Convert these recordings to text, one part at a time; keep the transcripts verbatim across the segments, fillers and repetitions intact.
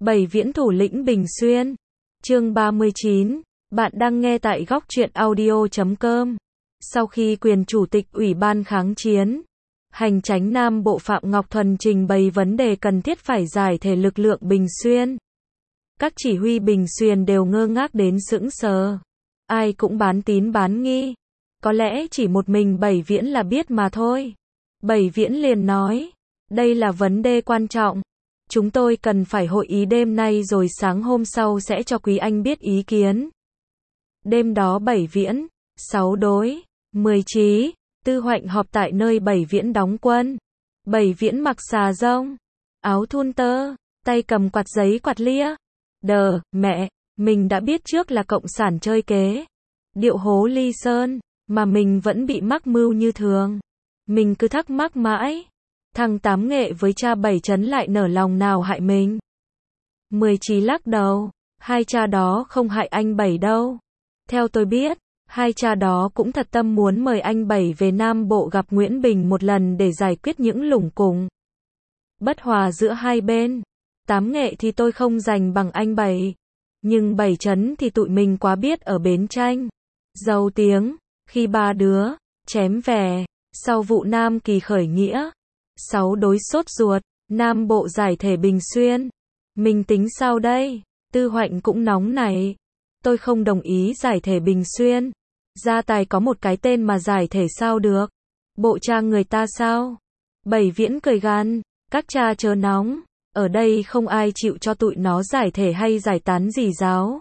Bảy Viễn thủ lĩnh Bình Xuyên. Chương ba mươi chín. Bạn đang nghe tại góc truyện audio chấm com. Sau khi quyền chủ tịch Ủy ban kháng chiến, Hành chánh Nam Bộ Phạm Ngọc Thuần trình bày vấn đề cần thiết phải giải thể lực lượng Bình Xuyên, các chỉ huy Bình Xuyên đều ngơ ngác đến sững sờ. Ai cũng bán tín bán nghi. Có lẽ chỉ một mình Bảy Viễn là biết mà thôi. Bảy Viễn liền nói, đây là vấn đề quan trọng. Chúng tôi cần phải hội ý đêm nay rồi sáng hôm sau sẽ cho quý anh biết ý kiến. Đêm đó Bảy Viễn, sáu đối, mười chí, Tư Hoạnh họp tại nơi Bảy Viễn đóng quân. Bảy Viễn mặc xà rông, áo thun tơ, tay cầm quạt giấy quạt lia. Đờ, mẹ, mình đã biết trước là cộng sản chơi kế, điệu hố ly sơn, mà mình vẫn bị mắc mưu như thường. Mình cứ thắc mắc mãi, thằng Tám Nghệ với cha Bảy Trấn lại nở lòng nào hại mình. Mười chí lắc đầu, hai cha đó không hại anh Bảy đâu. Theo tôi biết, hai cha đó cũng thật tâm muốn mời anh Bảy về Nam Bộ gặp Nguyễn Bình một lần để giải quyết những lủng củng bất hòa giữa hai bên. Tám Nghệ thì tôi không giành bằng anh Bảy, nhưng Bảy Trấn thì tụi mình quá biết ở bến tranh, giàu tiếng, khi ba đứa chém vẻ, sau vụ Nam Kỳ khởi nghĩa, sáu đối sốt ruột, Nam Bộ giải thể Bình Xuyên. Mình tính sao đây? Tư Hoạnh cũng nóng này. Tôi không đồng ý giải thể Bình Xuyên. Gia tài có một cái tên mà giải thể sao được? Bộ cha người ta sao? Bảy Viễn cười gằn, các cha chớ nóng. Ở đây không ai chịu cho tụi nó giải thể hay giải tán gì giáo.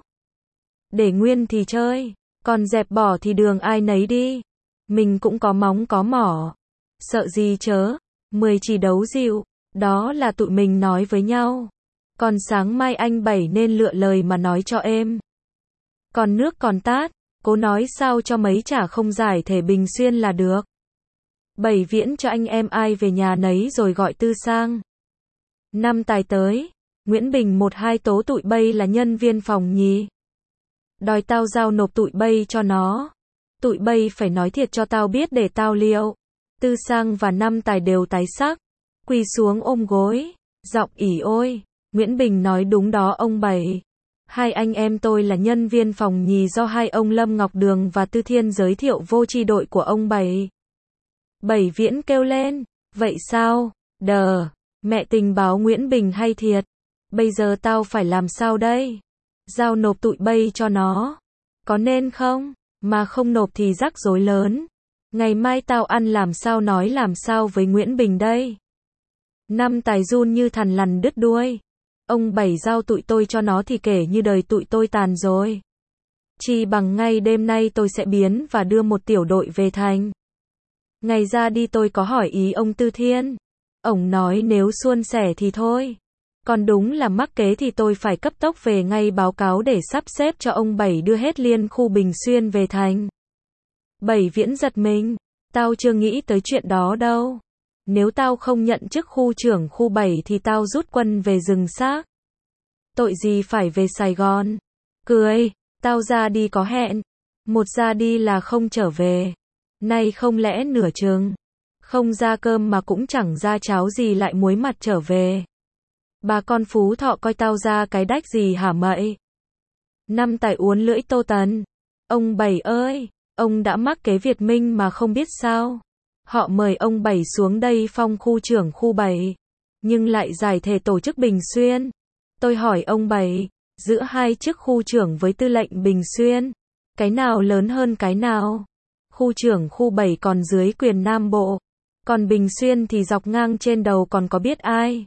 Để nguyên thì chơi, còn dẹp bỏ thì đường ai nấy đi. Mình cũng có móng có mỏ. Sợ gì chớ, mười chỉ đấu dịu, đó là tụi mình nói với nhau. Còn sáng mai anh Bảy nên lựa lời mà nói cho em. Còn nước còn tát, cố nói sao cho mấy chả không giải thể Bình Xuyên là được. Bảy Viễn cho anh em ai về nhà nấy rồi gọi Tư sang. Năm tài tới, Nguyễn Bình một hai tố tụi bay là nhân viên phòng nhì. Đòi tao giao nộp tụi bay cho nó. Tụi bay phải nói thiệt cho tao biết để tao liệu. Tư sang và năm tài đều tái sắc, quỳ xuống ôm gối, giọng ỉ ôi. Nguyễn Bình nói đúng đó ông Bảy. Hai anh em tôi là nhân viên phòng nhì do hai ông Lâm Ngọc Đường và Tư Thiên giới thiệu vô tri đội của ông Bảy. Bảy Viễn kêu lên, vậy sao? Đờ, mẹ tình báo Nguyễn Bình hay thiệt. Bây giờ tao phải làm sao đây? Giao nộp tụi bay cho nó. Có nên không? Mà không nộp thì rắc rối lớn. Ngày mai tao ăn làm sao nói làm sao với Nguyễn Bình đây? Năm tài run như thằn lằn đứt đuôi. Ông Bảy giao tụi tôi cho nó thì kể như đời tụi tôi tàn rồi. Chỉ bằng ngay đêm nay tôi sẽ biến và đưa một tiểu đội về thành. Ngày ra đi tôi có hỏi ý ông Tư Thiên. Ông nói nếu suôn sẻ thì thôi. Còn đúng là mắc kế thì tôi phải cấp tốc về ngay báo cáo để sắp xếp cho ông Bảy đưa hết liên khu Bình Xuyên về thành. Bảy Viễn giật mình. Tao chưa nghĩ tới chuyện đó đâu. Nếu tao không nhận chức khu trưởng khu bảy thì tao rút quân về rừng xác. Tội gì phải về Sài Gòn. Cười, tao ra đi có hẹn. Một ra đi là không trở về. Nay không lẽ nửa chừng. Không ra cơm mà cũng chẳng ra cháo gì lại muối mặt trở về. Bà con Phú Thọ coi tao ra cái đách gì hả mậy? Năm tài uốn lưỡi Tô Tần. Ông Bảy ơi, ông đã mắc kế Việt Minh mà không biết sao. Họ mời ông Bảy xuống đây phong khu trưởng khu bảy, nhưng lại giải thể tổ chức Bình Xuyên. Tôi hỏi ông Bảy, giữa hai chức khu trưởng với tư lệnh Bình Xuyên, cái nào lớn hơn cái nào? Khu trưởng khu bảy còn dưới quyền Nam Bộ, còn Bình Xuyên thì dọc ngang trên đầu còn có biết ai?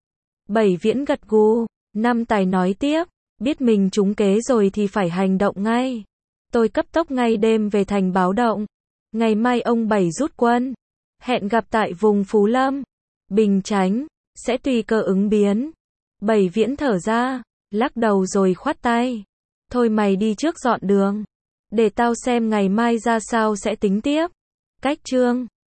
Bảy Viễn gật gù, năm tài nói tiếp, biết mình trúng kế rồi thì phải hành động ngay. Tôi cấp tốc ngay đêm về thành báo động. Ngày mai ông Bảy rút quân. Hẹn gặp tại vùng Phú Lâm, Bình Chánh, sẽ tùy cơ ứng biến. Bảy Viễn thở ra, lắc đầu rồi khoát tay. Thôi mày đi trước dọn đường. Để tao xem ngày mai ra sao sẽ tính tiếp. Cách chương